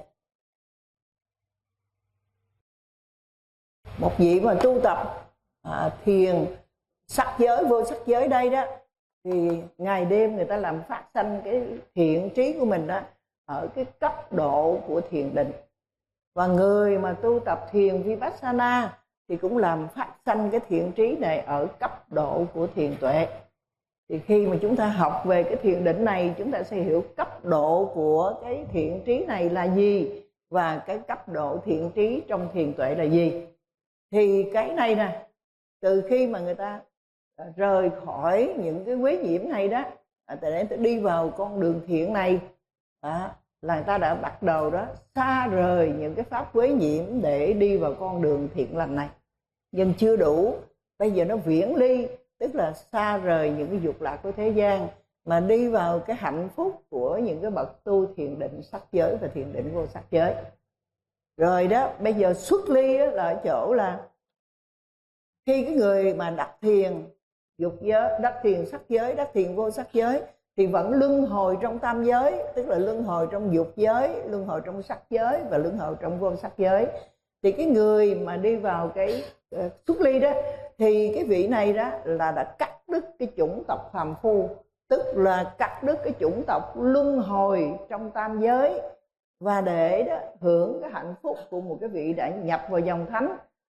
một vị mà tu tập thiền sắc giới, vô sắc giới đây đó, thì ngày đêm người ta làm phát sanh cái thiện trí của mình đó ở cái cấp độ của thiền định. Và người mà tu tập thiền Vipassana thì cũng làm phát sanh cái thiện trí này ở cấp độ của thiền tuệ. Thì khi mà chúng ta học về cái thiền định này, chúng ta sẽ hiểu cấp độ của cái thiện trí này là gì, và cái cấp độ thiện trí trong thiền tuệ là gì. Thì cái này nè, từ khi mà người ta rời khỏi những cái quế nhiễm này đó, để đi vào con đường thiện này, là người ta đã bắt đầu đó xa rời những cái pháp quế nhiễm để đi vào con đường thiện lành này. Nhưng chưa đủ, bây giờ nó viễn ly, tức là xa rời những cái dục lạc của thế gian, mà đi vào cái hạnh phúc của những cái bậc tu thiền định sắc giới và thiền định vô sắc giới. Rồi đó, bây giờ xuất ly là ở chỗ là khi cái người mà đắc thiền dục giới, đắc thiền sắc giới, đắc thiền vô sắc giới thì vẫn luân hồi trong tam giới, tức là luân hồi trong dục giới, luân hồi trong sắc giới và luân hồi trong vô sắc giới. Thì cái người mà đi vào cái xuất ly đó, thì cái vị này đó là đã cắt đứt cái chủng tộc phàm phu, tức là cắt đứt cái chủng tộc luân hồi trong tam giới, và để đó hưởng cái hạnh phúc của một cái vị đã nhập vào dòng thánh,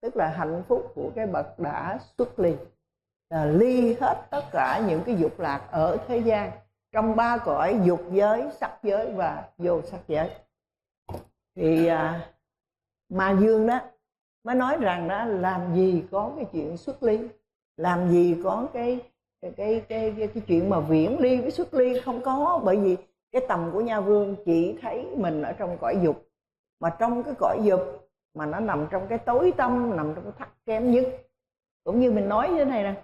tức là hạnh phúc của cái bậc đã xuất ly, là ly hết tất cả những cái dục lạc ở thế gian, trong ba cõi dục giới, sắc giới và vô sắc giới. Thì Ma Dương đó mới nói rằng đó, làm gì có cái chuyện xuất ly, làm gì có cái chuyện mà viễn ly với xuất ly, không có. Bởi vì cái tầm của Nha Vương chỉ thấy mình ở trong cõi dục, mà trong cái cõi dục mà nó nằm trong cái tối tâm, nằm trong cái thấp kém nhất. Cũng như mình nói như thế này nè,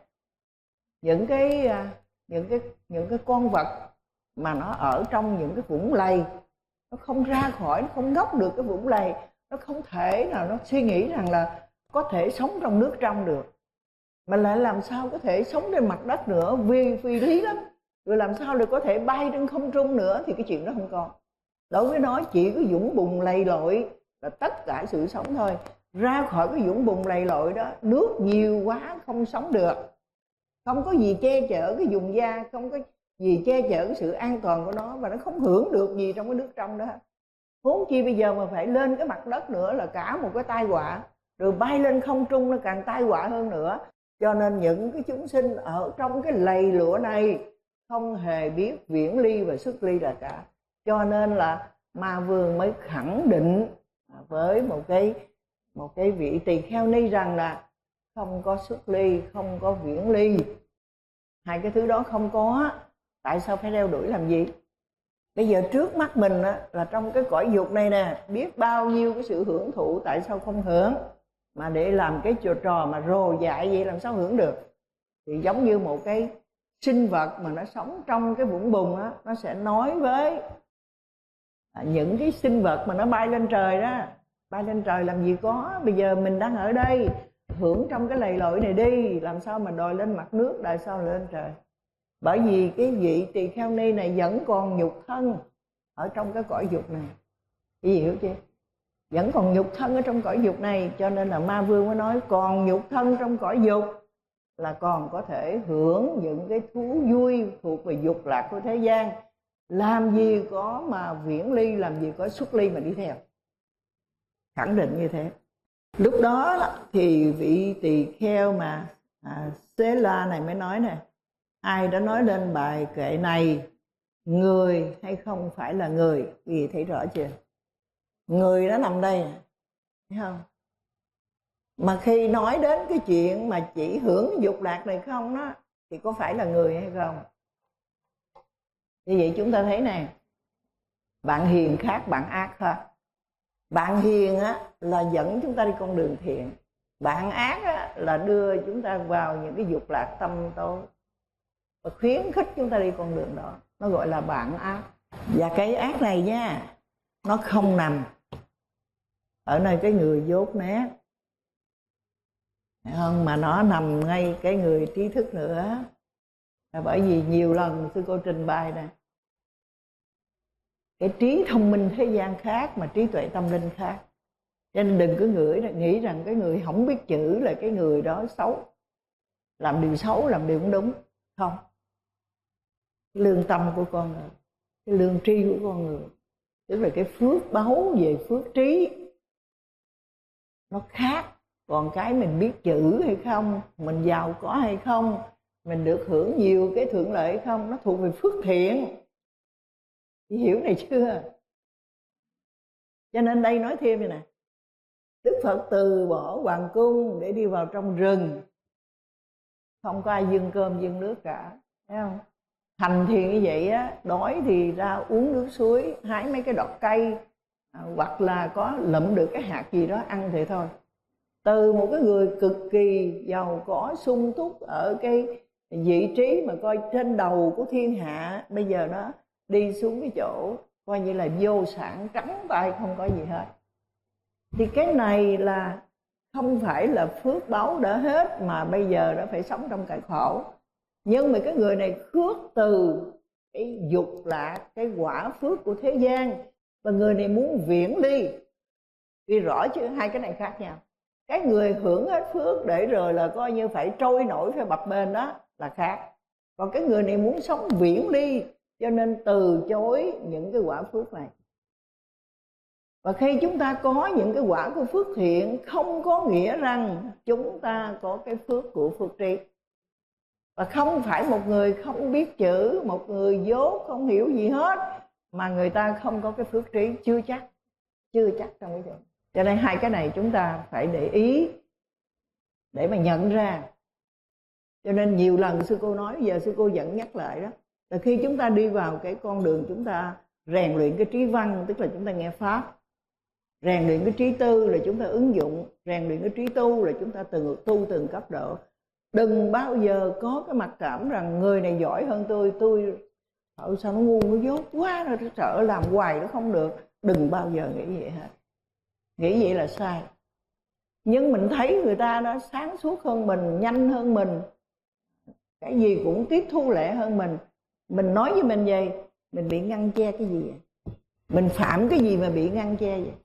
những cái con vật mà nó ở trong những cái vũng lầy, nó không ra khỏi, nó không ngóc được cái vũng lầy, nó không thể nào nó suy nghĩ rằng là có thể sống trong nước trong được, mà lại làm sao có thể sống trên mặt đất nữa, phi lý lắm. Rồi làm sao được có thể bay trên không trung nữa, thì cái chuyện đó không có. Đối với nó chỉ có vũng bùn lầy lội là tất cả sự sống thôi. Ra khỏi cái vũng bùn lầy lội đó, nước nhiều quá không sống được, không có gì che chở cái vùng da, không có gì che chở cái sự an toàn của nó, và nó không hưởng được gì trong cái nước trong đó. Huống chi bây giờ mà phải lên cái mặt đất nữa là cả một cái tai họa, rồi bay lên không trung nó càng tai họa hơn nữa. Cho nên những cái chúng sinh ở trong cái lầy lụa này không hề biết viễn ly và xuất ly là cả. Cho nên là Ma Vương mới khẳng định với một cái vị tỳ kheo ni rằng là không có xuất ly, không có viễn ly, hai cái thứ đó không có. Tại sao phải đeo đuổi làm gì? Bây giờ trước mắt mình á, là trong cái cõi dục này nè, biết bao nhiêu cái sự hưởng thụ, tại sao không hưởng? Mà để làm cái trò mà rồ dại vậy làm sao hưởng được? Thì giống như một cái sinh vật mà nó sống trong cái vũng bùn á, nó sẽ nói với những cái sinh vật mà nó bay lên trời đó, bay lên trời làm gì có, bây giờ mình đang ở đây hưởng trong cái lầy lội này đi, làm sao mà đòi lên mặt nước, tại sao lên trời? Bởi vì cái vị tỳ kheo ni này vẫn còn nhục thân ở trong cái cõi dục này. Chị hiểu chưa? Vẫn còn nhục thân ở trong cõi dục này, cho nên là Ma Vương mới nói còn nhục thân trong cõi dục là còn có thể hưởng những cái thú vui thuộc về dục lạc của thế gian. Làm gì có mà viễn ly, làm gì có xuất ly mà đi theo. Khẳng định như thế. Lúc đó thì vị tỳ kheo mà Xế La này mới nói nè, ai đã nói lên bài kệ này, người hay không phải là người? Quý vị thấy rõ chưa? Người nó nằm đây nè, thấy không? Mà khi nói đến cái chuyện mà chỉ hưởng dục lạc này không đó, thì có phải là người hay không? Như vậy chúng ta thấy nè, bạn hiền khác bạn ác khác. Bạn hiền á là dẫn chúng ta đi con đường thiện, bạn ác á là đưa chúng ta vào những cái dục lạc tâm tối và khuyến khích chúng ta đi con đường đó. Nó gọi là bạn ác. Và cái ác này nha, nó không nằm ở nơi cái người dốt nát, không, mà nó nằm ngay cái người trí thức nữa. Là bởi vì nhiều lần sư cô trình bày nè, cái trí thông minh thế gian khác mà trí tuệ tâm linh khác. Cho nên đừng cứ nghĩ rằng cái người không biết chữ là cái người đó xấu, làm điều xấu, làm điều không đúng. Không. Cái lương tâm của con người, cái lương tri của con người, tức là cái phước báu về phước trí, nó khác. Còn cái mình biết chữ hay không, mình giàu có hay không, mình được hưởng nhiều cái thuận lợi hay không, nó thuộc về phước thiện. Chị hiểu này chưa? Cho nên đây nói thêm vậy nè, Đức Phật từ bỏ hoàng cung để đi vào trong rừng, không có ai dâng cơm dâng nước cả, thấy không? Hành thiền như vậy á, đói thì ra uống nước suối, hái mấy cái đọt cây, hoặc là có lụm được cái hạt gì đó ăn thì thôi. Từ một cái người cực kỳ giàu có sung túc ở cái vị trí mà coi trên đầu của thiên hạ, bây giờ nó đi xuống cái chỗ coi như là vô sản, trắng tay không có gì hết. Thì cái này là không phải là phước báu đã hết, mà bây giờ đã phải sống trong cảnh khổ. Nhưng mà cái người này khước từ cái dục lạc, cái quả phước của thế gian, và người này muốn viễn ly. Vì rõ chứ hai cái này khác nhau. Cái người hưởng hết phước để rồi là coi như phải trôi nổi, phải bập bênh đó là khác. Còn cái người này muốn sống viễn ly, cho nên từ chối những cái quả phước này. Và khi chúng ta có những cái quả của phước thiện, không có nghĩa rằng chúng ta có cái phước của phước trí. Và không phải một người không biết chữ, một người dốt không hiểu gì hết mà người ta không có cái phước trí, chưa chắc trong cái chuyện. Cho nên hai cái này chúng ta phải để ý để mà nhận ra. Cho nên nhiều lần sư cô nói, giờ sư cô vẫn nhắc lại đó, là khi chúng ta đi vào cái con đường chúng ta rèn luyện cái trí văn, tức là chúng ta nghe pháp, rèn luyện cái trí tư là chúng ta ứng dụng, rèn luyện cái trí tu là chúng ta tu từng cấp độ. Đừng bao giờ có cái mặc cảm rằng người này giỏi hơn tôi sao nó ngu, nó dốt quá rồi, tôi sợ làm hoài nó không được. Đừng bao giờ nghĩ vậy hết. Nghĩ vậy là sai. Nhưng mình thấy người ta đó sáng suốt hơn mình, nhanh hơn mình, cái gì cũng tiếp thu lẹ hơn mình. Mình nói với mình vậy, mình bị ngăn che cái gì vậy? Mình phạm cái gì mà bị ngăn che vậy?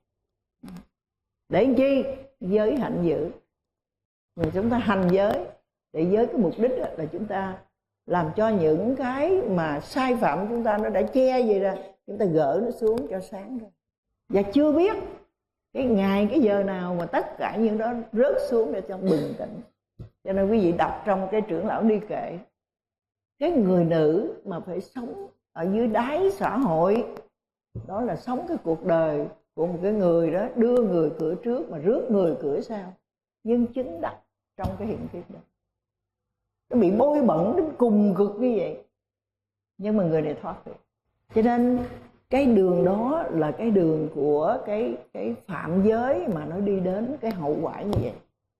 Để làm chi? Giới hạnh giữ. Rồi chúng ta hành giới, để với cái mục đích là chúng ta làm cho những cái mà sai phạm chúng ta nó đã che vậy ra, chúng ta gỡ nó xuống cho sáng ra. Và chưa biết cái ngày cái giờ nào mà tất cả những đó rớt xuống để cho bừng tỉnh. Cho nên quý vị đọc trong cái Trưởng Lão Ni Kệ, cái người nữ mà phải sống ở dưới đáy xã hội, đó là sống cái cuộc đời của một cái người đó, đưa người cửa trước mà rước người cửa sau, nhưng chứng đắc trong cái hiện kiếp đó. Nó bị bôi bẩn đến cùng cực như vậy, nhưng mà người này thoát được. Cho nên cái đường đó là cái đường của cái phạm giới mà nó đi đến cái hậu quả như vậy.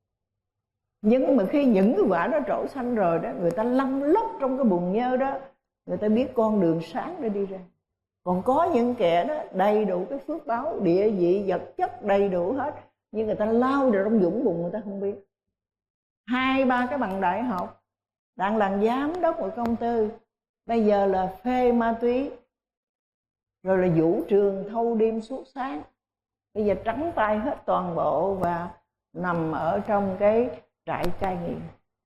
Nhưng mà khi những cái quả đó trổ xanh rồi đó, người ta lăn lóc trong cái bùn nhơ đó, người ta biết con đường sáng để đi ra. Còn có những kẻ đó đầy đủ cái phước báo, địa vị, vật chất đầy đủ hết, nhưng người ta lao vào trong vũng bùn người ta không biết. 2-3 cái bằng đại học, đang làm giám đốc một công ty, bây giờ là phê ma túy, rồi là vũ trường thâu đêm suốt sáng, bây giờ trắng tay hết toàn bộ và nằm ở trong cái trại cai nghiện.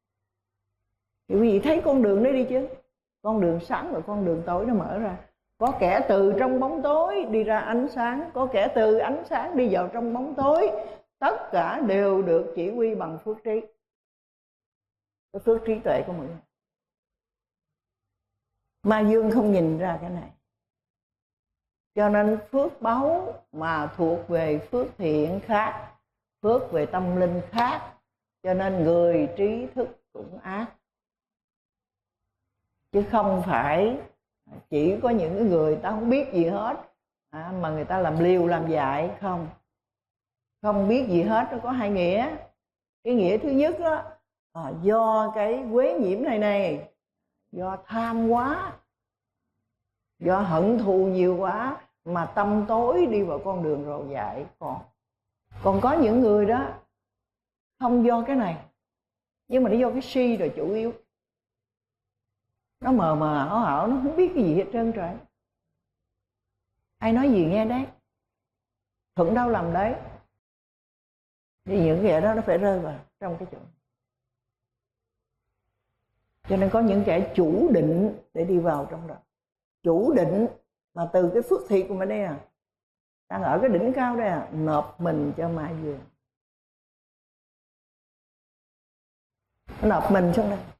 Thì quý vị thấy con đường đấy đi chứ, con đường sáng và con đường tối nó mở ra. Có kẻ từ trong bóng tối đi ra ánh sáng, có kẻ từ ánh sáng đi vào trong bóng tối. Tất cả đều được chỉ huy bằng phước trí, cái phước trí tuệ của mình. Ma dương không nhìn ra cái này. Cho nên phước báu mà thuộc về phước thiện khác, phước về tâm linh khác. Cho nên người trí thức cũng ác. Chứ không phải chỉ có những người ta không biết gì hết mà người ta làm liều làm dại. Không biết gì hết, nó có hai nghĩa. Cái nghĩa thứ nhất đó, do cái quế nhiễm này, do tham quá, do hận thù nhiều quá mà tâm tối đi vào con đường rồ dại. Còn có những người đó không do cái này, nhưng mà nó do cái si rồi chủ yếu. Nó mờ mờ ảo ảo, nó không biết cái gì hết trơn trời. Ai nói gì nghe đấy, thuận đâu làm đấy. Thì những kẻ đó nó phải rơi vào trong cái chỗ. Cho nên có những kẻ chủ định để đi vào trong đó. Chủ định mà từ cái phước thiện của mình đây đang ở cái đỉnh cao đây nộp mình cho ma dương. Nó nộp mình xuống đây.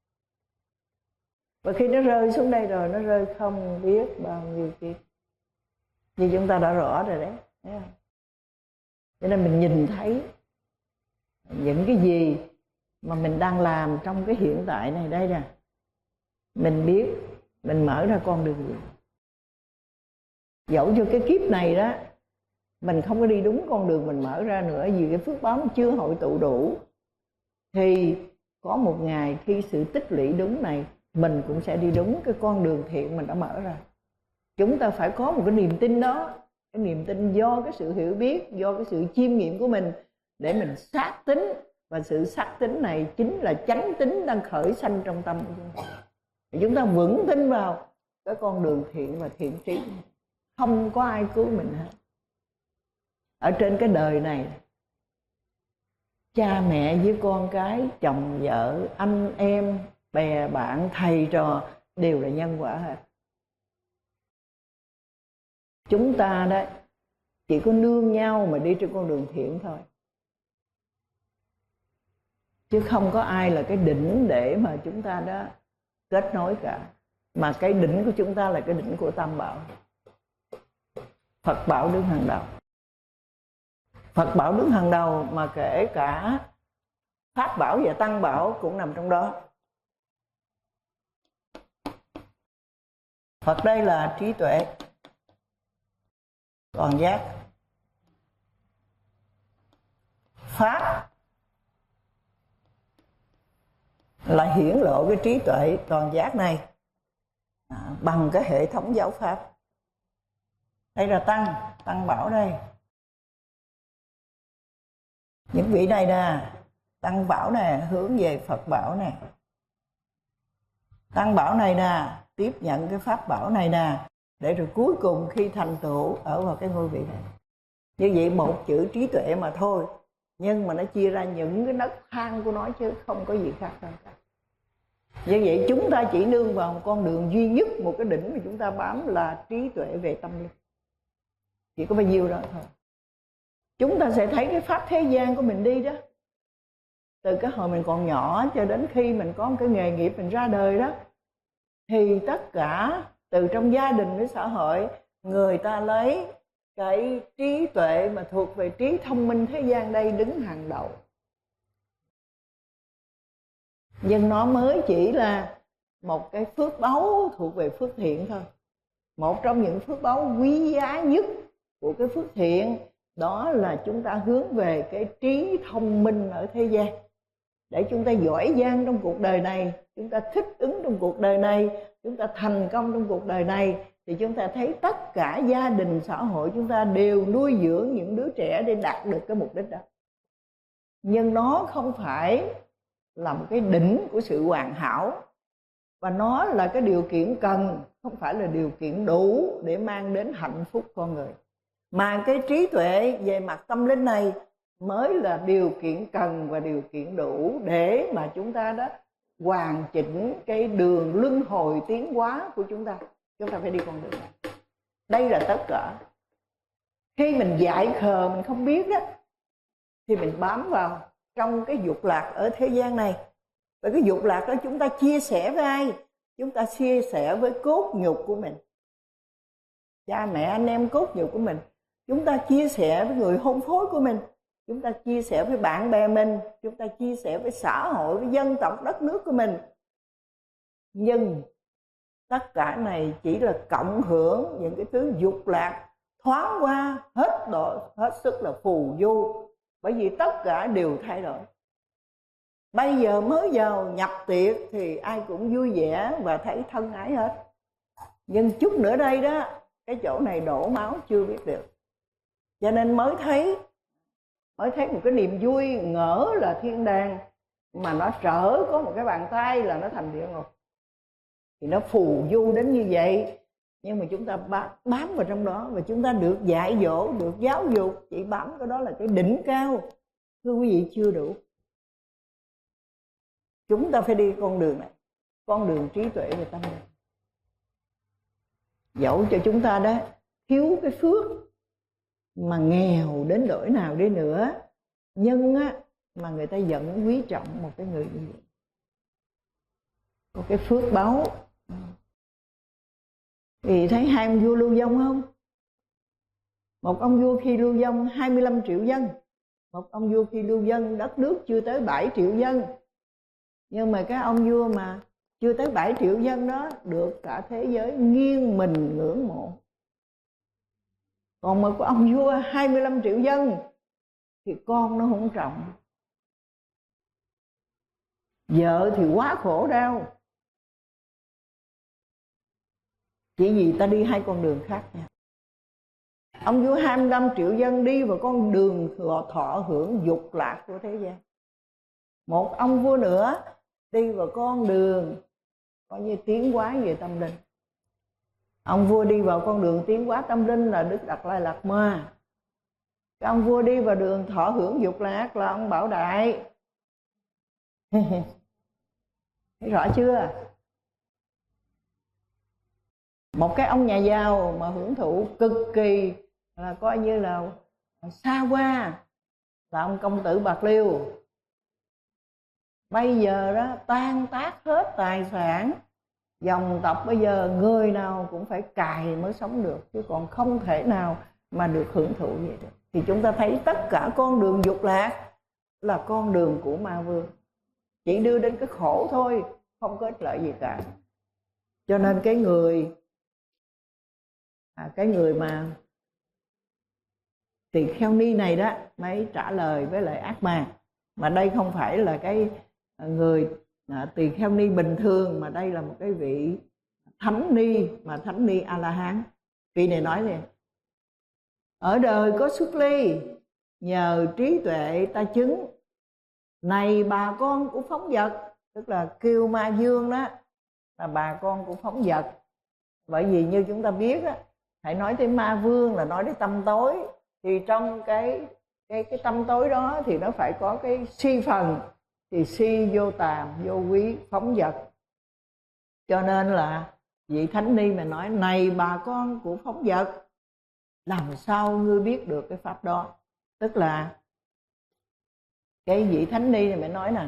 Và khi nó rơi xuống đây rồi, nó rơi không biết bao nhiêu kiếp. Như chúng ta đã rõ rồi đấy. Thấy không? Cho nên mình nhìn thấy những cái gì mà mình đang làm trong cái hiện tại này đây nè. Mình biết mình mở ra con đường gì. Dẫu cho cái kiếp này đó mình không có đi đúng con đường mình mở ra nữa, vì cái phước báo nó chưa hội tụ đủ, thì có một ngày khi sự tích lũy đúng này, mình cũng sẽ đi đúng cái con đường thiện mình đã mở ra. Chúng ta phải có một cái niềm tin đó. Cái niềm tin do cái sự hiểu biết, do cái sự chiêm nghiệm của mình, để mình xác tín. Và sự xác tín này chính là chánh tín đang khởi sanh trong tâm của chúng ta. Thì chúng ta vững tin vào cái con đường thiện và thiện trí. Không có ai cứu mình hết. Ở trên cái đời này, cha mẹ với con cái, chồng vợ, anh em, bè bạn, thầy trò đều là nhân quả hết. Chúng ta đấy chỉ có nương nhau mà đi trên con đường thiện thôi, chứ không có ai là cái đỉnh để mà chúng ta đã kết nối cả. Mà cái đỉnh của chúng ta là cái đỉnh của Tam Bảo. Phật bảo đứng hàng đầu. Phật bảo đứng hàng đầu, mà kể cả Pháp bảo và Tăng bảo cũng nằm trong đó. Phật đây là trí tuệ, toàn giác. Pháp là hiển lộ cái trí tuệ toàn giác này bằng cái hệ thống giáo pháp. Đây là Tăng bảo đây. Những vị này nè, Tăng bảo nè, hướng về Phật bảo nè. Tăng bảo này nè, tiếp nhận cái Pháp bảo này nè, để rồi cuối cùng khi thành tựu ở vào cái ngôi vị này. Như vậy một chữ trí tuệ mà thôi, nhưng mà nó chia ra những cái nấc thang của nó chứ không có gì khác đâu cả. Như vậy chúng ta chỉ nương vào một con đường duy nhất, một cái đỉnh mà chúng ta bám là trí tuệ về tâm linh. Chỉ có bao nhiêu đó thôi. Chúng ta sẽ thấy cái pháp thế gian của mình đi đó, từ cái hồi mình còn nhỏ cho đến khi mình có một cái nghề nghiệp mình ra đời đó, thì tất cả từ trong gia đình đến xã hội, người ta lấy cái trí tuệ mà thuộc về trí thông minh thế gian đây đứng hàng đầu. Nhưng nó mới chỉ là một cái phước báu thuộc về phước thiện thôi. Một trong những phước báu quý giá nhất của cái phước thiện đó là chúng ta hướng về cái trí thông minh ở thế gian, để chúng ta giỏi giang trong cuộc đời này, chúng ta thích ứng trong cuộc đời này, chúng ta thành công trong cuộc đời này, thì chúng ta thấy tất cả gia đình xã hội chúng ta đều nuôi dưỡng những đứa trẻ để đạt được cái mục đích đó. Nhưng nó không phải là một cái đỉnh của sự hoàn hảo, và nó là cái điều kiện cần, không phải là điều kiện đủ để mang đến hạnh phúc con người. Mà cái trí tuệ về mặt tâm linh này mới là điều kiện cần và điều kiện đủ để mà chúng ta đó hoàn chỉnh cái đường luân hồi tiến hóa của chúng ta. Chúng ta phải đi con đường này. Đây là tất cả. Khi mình dại khờ, mình không biết đó, thì mình bám vào trong cái dục lạc ở thế gian này. Và cái dục lạc đó chúng ta chia sẻ với ai? Chúng ta chia sẻ với cốt nhục của mình, cha mẹ anh em cốt nhục của mình. Chúng ta chia sẻ với người hôn phối của mình, chúng ta chia sẻ với bạn bè mình, chúng ta chia sẻ với xã hội, với dân tộc đất nước của mình. Nhưng tất cả này chỉ là cộng hưởng những cái thứ dục lạc thoáng qua, hết sức là phù du. Bởi vì tất cả đều thay đổi. Bây giờ mới vào nhập tiệc thì ai cũng vui vẻ và thấy thân ái hết. Nhưng chút nữa đây đó, cái chỗ này đổ máu chưa biết được. Cho nên mới thấy một cái niềm vui ngỡ là thiên đàng, mà nó trở có một cái bàn tay là nó thành địa ngục. Thì nó phù du đến như vậy. Nhưng mà chúng ta bám vào trong đó, và chúng ta được dạy dỗ, được giáo dục, chỉ bám cái đó là cái đỉnh cao. Thưa quý vị, chưa đủ. Chúng ta phải đi con đường này, con đường trí tuệ về tâm linh. Dẫu cho chúng ta đó thiếu cái phước, mà nghèo đến đổi nào đi nữa, nhưng á, mà người ta vẫn quý trọng một cái người như vậy. Có cái phước báu. Thì thấy hai ông vua lưu vong không? Một ông vua khi lưu vong 25 triệu dân. Một ông vua khi lưu vong đất nước chưa tới 7 triệu dân. Nhưng mà cái ông vua mà chưa tới 7 triệu dân đó được cả thế giới nghiêng mình ngưỡng mộ. Còn mà có ông vua 25 triệu dân thì con nó không trọng, vợ thì quá khổ đau. Chỉ vì ta đi hai con đường khác nha. Ông vua 25 triệu dân đi vào con đường thọ hưởng dục lạc của thế gian. Một ông vua nữa đi vào con đường coi như tiến hóa về tâm linh. Ông vua đi vào con đường tiến hóa tâm linh là Đức Đạt Lai Lạt Ma. Cái ông vua đi vào đường thọ hưởng dục lạc là ông Bảo Đại. Thấy rõ chưa? Một cái ông nhà giàu mà hưởng thụ cực kỳ là coi như là xa hoa, là ông công tử Bạc Liêu. Bây giờ đó tan tác hết tài sản, dòng tộc bây giờ người nào cũng phải cày mới sống được, chứ còn không thể nào mà được hưởng thụ vậy được. Thì chúng ta thấy tất cả con đường dục lạc là con đường của ma vương, chỉ đưa đến cái khổ thôi, không có ích lợi gì cả. Cho nên cái người mà tỳ kheo ni này đó mới trả lời với lại ác ma. Mà đây không phải là cái người tỳ kheo ni bình thường, mà đây là một cái vị thánh ni, mà thánh ni A La Hán. Vị này nói này: ở đời có xuất ly, nhờ trí tuệ ta chứng, này bà con của phóng vật. Tức là kêu ma dương đó là bà con của phóng vật. Bởi vì như chúng ta biết á, hãy nói tới ma vương là nói đến tâm tối, thì trong cái tâm tối đó thì nó phải có cái si phần, thì si vô tàm, vô quý, phóng vật. Cho nên là vị thánh ni mà nói: này bà con của phóng vật, làm sao ngươi biết được cái pháp đó? Tức là cái vị thánh ni này mới nói nè: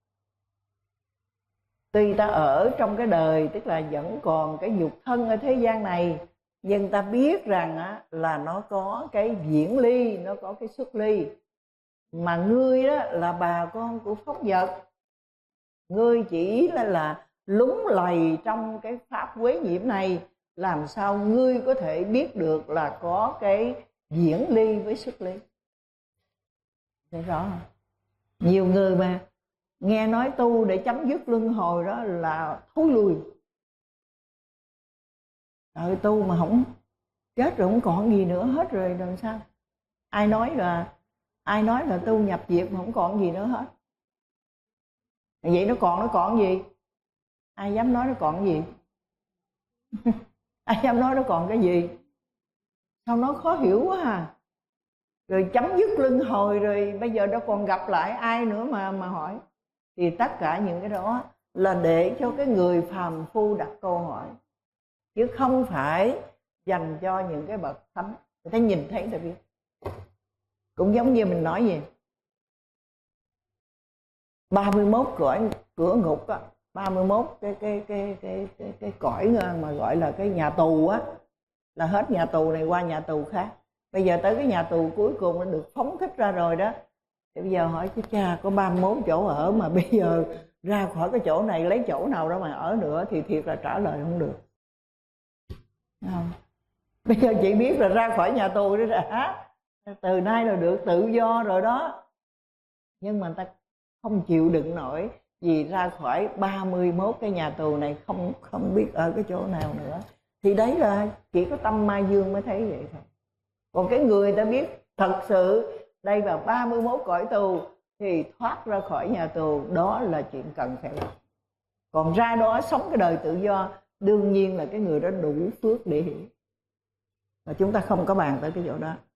tuy ta ở trong cái đời, tức là vẫn còn cái nhục thân ở thế gian này, nhưng ta biết rằng á, là nó có cái diễn ly, nó có cái xuất ly. Mà ngươi đó là bà con của phóng vật, ngươi chỉ là lúng lầy trong cái pháp quế nhiễm này, làm sao ngươi có thể biết được là có cái diễn ly với xuất ly? Thấy rõ không? Nhiều người mà nghe nói tu để chấm dứt luân hồi đó là thối lui. Trời, tu mà không chết rồi không còn gì nữa hết rồi làm sao? Ai nói là tu nhập diệt mà không còn gì nữa hết? Vậy nó còn gì? Ai dám nói nó còn gì? Ai dám nói nó còn cái gì? Sao nó khó hiểu quá à. Rồi chấm dứt luân hồi rồi bây giờ đâu còn gặp lại ai nữa mà hỏi. Thì tất cả những cái đó là để cho cái người phàm phu đặt câu hỏi, chứ không phải dành cho những cái bậc thánh. Người ta nhìn thấy ta biết. Cũng giống như mình nói gì 31 cửa ngục á, 31 cái cõi mà gọi là cái nhà tù á, là hết nhà tù này qua nhà tù khác. Bây giờ tới cái nhà tù cuối cùng nó được phóng thích ra rồi đó. Thì bây giờ hỏi chứ cha, có 31 chỗ ở mà bây giờ ra khỏi cái chỗ này lấy chỗ nào đó mà ở nữa, thì thiệt là trả lời không được. Không. Bây giờ chỉ biết là ra khỏi nhà tù đó đã, từ nay là được tự do rồi đó. Nhưng mà người ta không chịu đựng nổi, vì ra khỏi 31 cái nhà tù này không biết ở cái chỗ nào nữa. Thì đấy là chỉ có tâm ma dương mới thấy vậy thôi. Còn cái người ta biết thật sự đây là 31 cõi tù thì thoát ra khỏi nhà tù, đó là chuyện cần phải làm. Còn ra đó sống cái đời tự do, đương nhiên là cái người đó đủ phước để hiểu. Và chúng ta không có bàn tới cái chỗ đó.